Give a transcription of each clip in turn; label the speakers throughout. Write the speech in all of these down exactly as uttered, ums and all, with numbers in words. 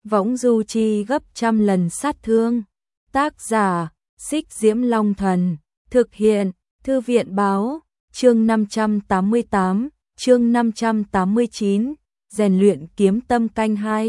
Speaker 1: võng du chi gấp trăm lần sát thương. Tác giả, Xích Diễm Long Thần, thực hiện, Thư viện Báo, chương năm trăm tám mươi tám, chương năm trăm tám mươi chín, rèn luyện kiếm tâm canh hai.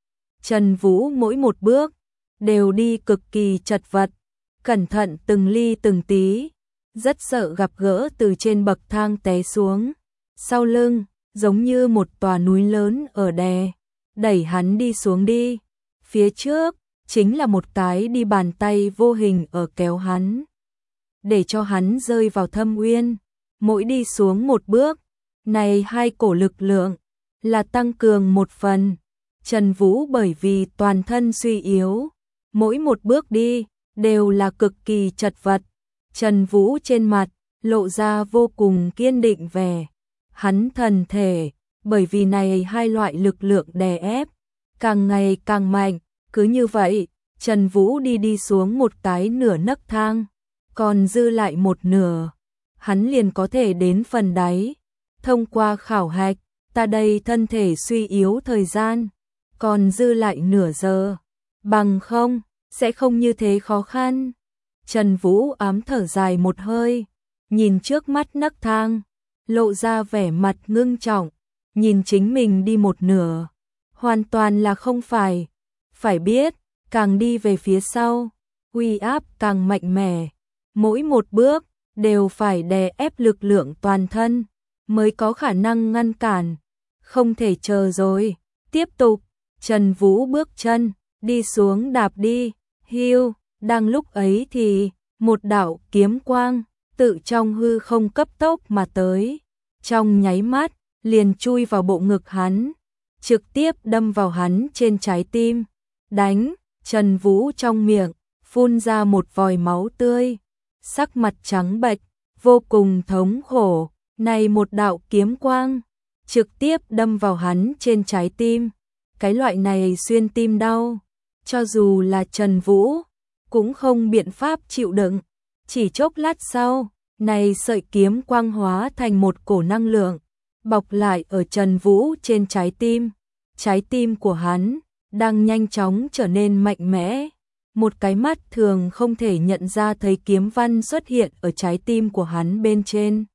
Speaker 1: Trần Vũ mỗi một bước, đều đi cực kỳ chật vật, cẩn thận từng ly từng tí, rất sợ gặp gỡ từ trên bậc thang té xuống. Sau lưng, giống như một tòa núi lớn ở đè, đẩy hắn đi xuống đi. Phía trước, chính là một cái đi bàn tay vô hình ở kéo hắn, để cho hắn rơi vào thâm uyên. Mỗi đi xuống một bước, này hai cổ lực lượng, là tăng cường một phần. Trần Vũ bởi vì toàn thân suy yếu, mỗi một bước đi, đều là cực kỳ chật vật. Trần Vũ trên mặt, lộ ra vô cùng kiên định vẻ. Hắn thần thể, bởi vì này hai loại lực lượng đè ép, càng ngày càng mạnh. Cứ như vậy, Trần Vũ đi đi xuống một cái nửa nấc thang, còn dư lại một nửa, hắn liền có thể đến phần đáy. Thông qua khảo hạch, ta đây thân thể suy yếu thời gian, còn dư lại nửa giờ, bằng không, sẽ không như thế khó khăn. Trần Vũ ám thở dài một hơi, nhìn trước mắt nấc thang, lộ ra vẻ mặt ngưng trọng, nhìn chính mình đi một nửa, hoàn toàn là không phải. Phải biết, càng đi về phía sau, uy áp càng mạnh mẽ, mỗi một bước đều phải đè ép lực lượng toàn thân mới có khả năng ngăn cản. Không thể chờ rồi, tiếp tục. Trần Vũ bước chân đi xuống đạp đi, hiu. Đang lúc ấy thì một đạo kiếm quang tự trong hư không cấp tốc mà tới, trong nháy mắt liền chui vào bộ ngực hắn, trực tiếp đâm vào hắn trên trái tim. Đánh. Trần Vũ trong miệng phun ra một vòi máu tươi, sắc mặt trắng bệch, vô cùng thống khổ. Này một đạo kiếm quang trực tiếp đâm vào hắn trên trái tim. Cái loại này xuyên tim đau, cho dù là Trần Vũ cũng không biện pháp chịu đựng. Chỉ chốc lát sau, này sợi kiếm quang hóa thành một cổ năng lượng, bọc lại ở Trần Vũ trên trái tim. Trái tim của hắn đang nhanh chóng trở nên mạnh mẽ. Một cái mắt thường không thể nhận ra thấy kiếm văn xuất hiện ở trái tim của hắn bên trên.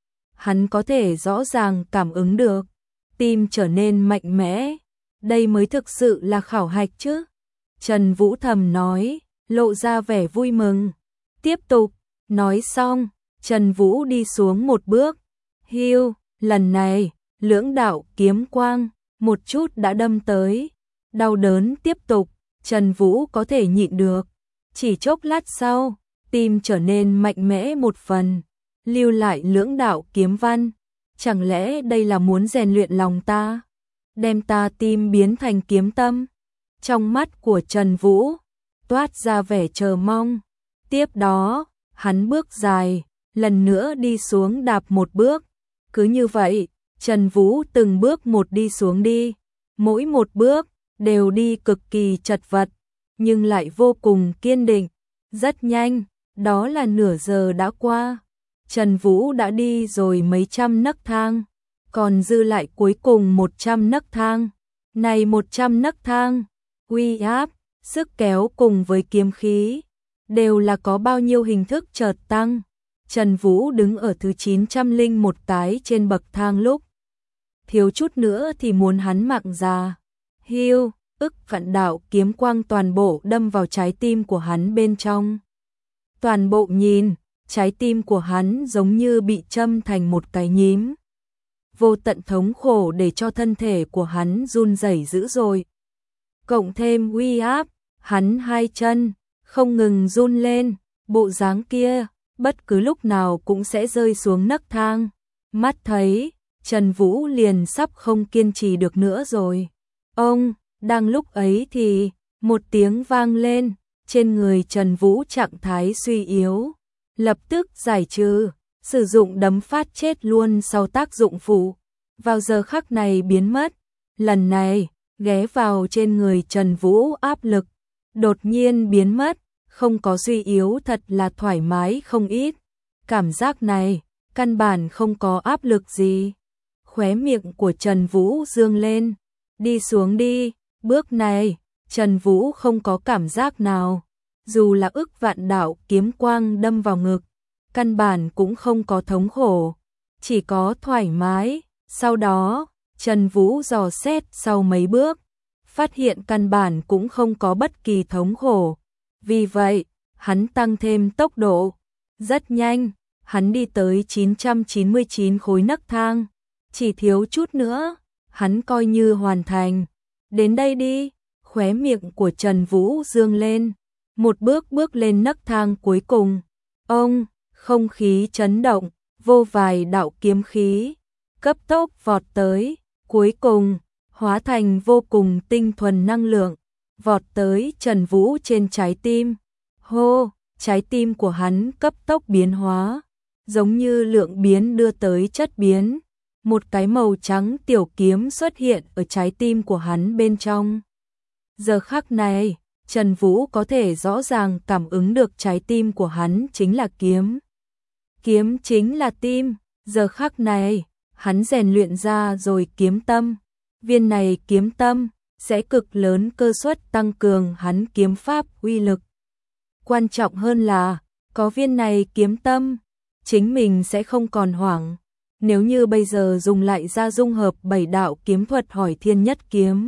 Speaker 1: Hắn có thể rõ ràng cảm ứng được, tim trở nên mạnh mẽ. Đây mới thực sự là khảo hạch chứ. Trần Vũ thầm nói, lộ ra vẻ vui mừng. Tiếp tục. Nói xong, Trần Vũ đi xuống một bước. Hiu, lần này, lưỡng đạo kiếm quang, một chút đã đâm tới. Đau đớn tiếp tục, Trần Vũ có thể nhịn được. Chỉ chốc lát sau, tim trở nên mạnh mẽ một phần, lưu lại lưỡng đạo kiếm văn. Chẳng lẽ đây là muốn rèn luyện lòng ta, đem ta tim biến thành kiếm tâm? Trong mắt của Trần Vũ toát ra vẻ chờ mong. Tiếp đó, hắn bước dài, lần nữa đi xuống đạp một bước. Cứ như vậy, Trần Vũ từng bước một đi xuống đi, mỗi một bước đều đi cực kỳ chật vật, nhưng lại vô cùng kiên định. Rất nhanh, đó là nửa giờ đã qua. Trần Vũ đã đi rồi mấy trăm nấc thang, còn dư lại cuối cùng một trăm nấc thang. Này một trăm nấc thang, uy áp, sức kéo cùng với kiếm khí, đều là có bao nhiêu hình thức chợt tăng. Trần Vũ đứng ở thứ chín trăm lẻ một cái trên bậc thang lúc, thiếu chút nữa thì muốn hắn mạng già. Hiu, ức vạn đạo kiếm quang toàn bộ đâm vào trái tim của hắn bên trong. Toàn bộ nhìn, trái tim của hắn giống như bị châm thành một cái nhím. Vô tận thống khổ để cho thân thể của hắn run rẩy dữ dội. Cộng thêm uy áp, hắn hai chân không ngừng run lên, bộ dáng kia bất cứ lúc nào cũng sẽ rơi xuống nấc thang. Mắt thấy, Trần Vũ liền sắp không kiên trì được nữa rồi. Ông, đang lúc ấy thì một tiếng vang lên, trên người Trần Vũ trạng thái suy yếu, lập tức giải trừ, sử dụng đấm phát chết luôn sau tác dụng phụ. Vào giờ khắc này biến mất. Lần này, ghé vào trên người Trần Vũ áp lực đột nhiên biến mất, không có suy yếu, thật là thoải mái không ít. Cảm giác này, căn bản không có áp lực gì. Khóe miệng của Trần Vũ dương lên, đi xuống đi, bước này, Trần Vũ không có cảm giác nào, dù là ức vạn đạo kiếm quang đâm vào ngực, căn bản cũng không có thống khổ, chỉ có thoải mái. Sau đó, Trần Vũ dò xét sau mấy bước, phát hiện căn bản cũng không có bất kỳ thống khổ. Vì vậy, hắn tăng thêm tốc độ. Rất nhanh, hắn đi tới chín trăm chín mươi chín khối nấc thang. Chỉ thiếu chút nữa, hắn coi như hoàn thành. Đến đây đi, khóe miệng của Trần Vũ dương lên. Một bước bước lên nấc thang cuối cùng. Ông, không khí chấn động, vô vài đạo kiếm khí cấp tốc vọt tới, cuối cùng hóa thành vô cùng tinh thuần năng lượng, vọt tới Trần Vũ trên trái tim. Hô, trái tim của hắn cấp tốc biến hóa, giống như lượng biến đưa tới chất biến. Một cái màu trắng tiểu kiếm xuất hiện ở trái tim của hắn bên trong. Giờ khắc này, Trần Vũ có thể rõ ràng cảm ứng được trái tim của hắn chính là kiếm. Kiếm chính là tim, giờ khắc này, hắn rèn luyện ra rồi kiếm tâm. Viên này kiếm tâm sẽ cực lớn cơ suất tăng cường hắn kiếm pháp uy lực. Quan trọng hơn là, có viên này kiếm tâm, chính mình sẽ không còn hoảng. Nếu như bây giờ dùng lại ra dung hợp bảy đạo kiếm thuật hỏi thiên nhất kiếm.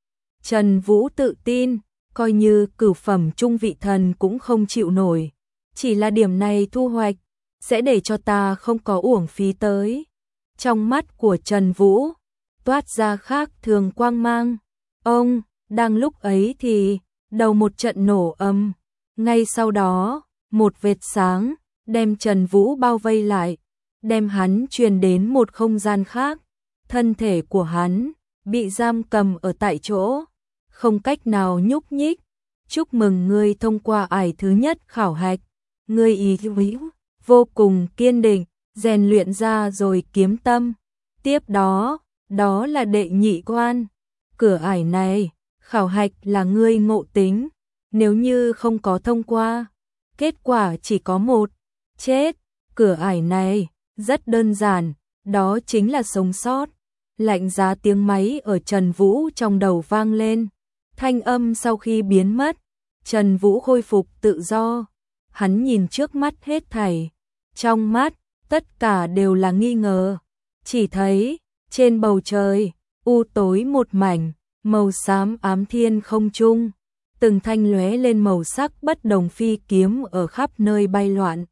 Speaker 1: Trần Vũ tự tin, coi như cửu phẩm trung vị thần cũng không chịu nổi. Chỉ là điểm này thu hoạch, sẽ để cho ta không có uổng phí tới. Trong mắt của Trần Vũ, toát ra khác thường quang mang. Ông, đang lúc ấy thì, đầu một trận nổ âm. Ngay sau đó, một vệt sáng, đem Trần Vũ bao vây lại, đem hắn truyền đến một không gian khác. Thân thể của hắn, bị giam cầm ở tại chỗ, không cách nào nhúc nhích. Chúc mừng ngươi thông qua ải thứ nhất khảo hạch. Ngươi ý hữu, vô cùng kiên định, rèn luyện ra rồi kiếm tâm. Tiếp đó, đó là đệ nhị quan. Cửa ải này, khảo hạch là ngươi ngộ tính. Nếu như không có thông qua, kết quả chỉ có một, chết. Cửa ải này, rất đơn giản, đó chính là sống sót. Lạnh giá tiếng máy ở Trần Vũ trong đầu vang lên. Thanh âm sau khi biến mất, Trần Vũ khôi phục tự do. Hắn nhìn trước mắt hết thảy. Trong mắt, tất cả đều là nghi ngờ. Chỉ thấy, trên bầu trời, u tối một mảnh, màu xám ám thiên không trung. Từng thanh lóe lên màu sắc bất đồng phi kiếm ở khắp nơi bay loạn.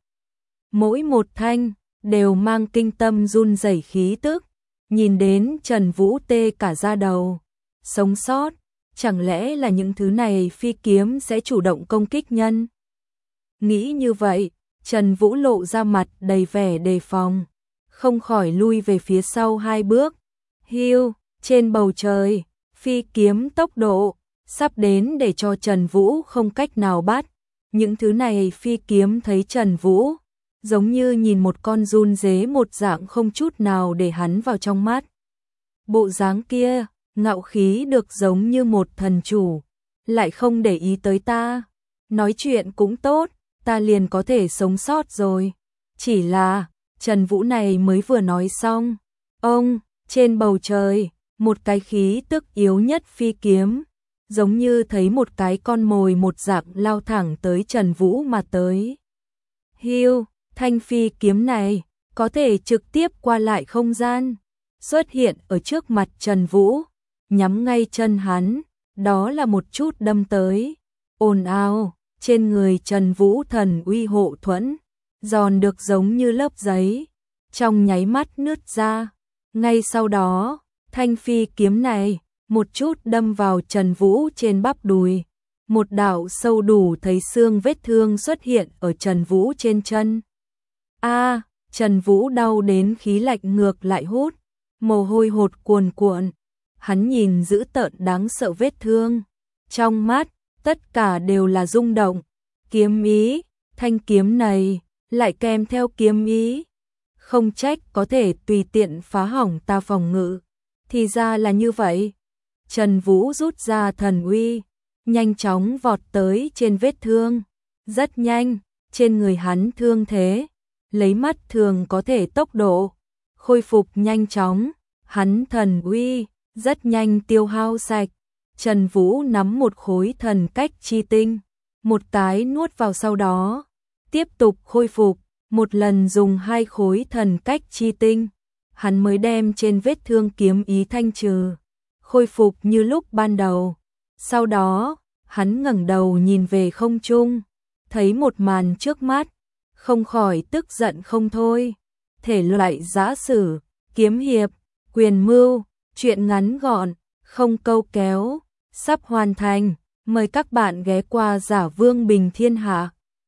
Speaker 1: Mỗi một thanh, đều mang kinh tâm run rẩy khí tức. Nhìn đến Trần Vũ tê cả da đầu. Sống sót, chẳng lẽ là những thứ này phi kiếm sẽ chủ động công kích nhân? Nghĩ như vậy, Trần Vũ lộ ra mặt đầy vẻ đề phòng, không khỏi lui về phía sau hai bước. Hiu, trên bầu trời, phi kiếm tốc độ, sắp đến để cho Trần Vũ không cách nào bắt. Những thứ này phi kiếm thấy Trần Vũ, giống như nhìn một con giun dế một dạng không chút nào để hắn vào trong mắt. Bộ dáng kia, ngạo khí được giống như một thần chủ, lại không để ý tới ta. Nói chuyện cũng tốt, ta liền có thể sống sót rồi. Chỉ là, Trần Vũ này mới vừa nói xong. Ông, trên bầu trời, một cái khí tức yếu nhất phi kiếm, giống như thấy một cái con mồi một dạng lao thẳng tới Trần Vũ mà tới. Hiu, thanh phi kiếm này, có thể trực tiếp qua lại không gian, xuất hiện ở trước mặt Trần Vũ, nhắm ngay chân hắn, đó là một chút đâm tới. Ồn ào, trên người Trần Vũ thần uy hộ thuẫn, giòn được giống như lớp giấy, trong nháy mắt nứt ra. Ngay sau đó, thanh phi kiếm này, một chút đâm vào Trần Vũ trên bắp đùi. Một đạo sâu đủ thấy xương vết thương xuất hiện ở Trần Vũ trên chân. A, Trần Vũ đau đến khí lạnh ngược lại hút, mồ hôi hột cuồn cuộn. Hắn nhìn dữ tợn đáng sợ vết thương, trong mắt tất cả đều là rung động. Kiếm ý, thanh kiếm này lại kèm theo kiếm ý, không trách có thể tùy tiện phá hỏng ta phòng ngự. Thì ra là như vậy. Trần Vũ rút ra thần uy, nhanh chóng vọt tới trên vết thương. Rất nhanh, trên người hắn thương thế, lấy mắt thường có thể tốc độ khôi phục nhanh chóng. Hắn thần uy rất nhanh tiêu hao sạch. Trần Vũ nắm một khối thần cách chi tinh, một cái nuốt vào sau đó, tiếp tục khôi phục, một lần dùng hai khối thần cách chi tinh, hắn mới đem trên vết thương kiếm ý thanh trừ, khôi phục như lúc ban đầu. Sau đó, hắn ngẩng đầu nhìn về không trung, thấy một màn trước mắt, không khỏi tức giận không thôi. Thể loại giã sử, kiếm hiệp, quyền mưu, truyện ngắn gọn, không câu kéo, sắp hoàn thành. Mời các bạn ghé qua Giả Vương Bình Thiên Hạ.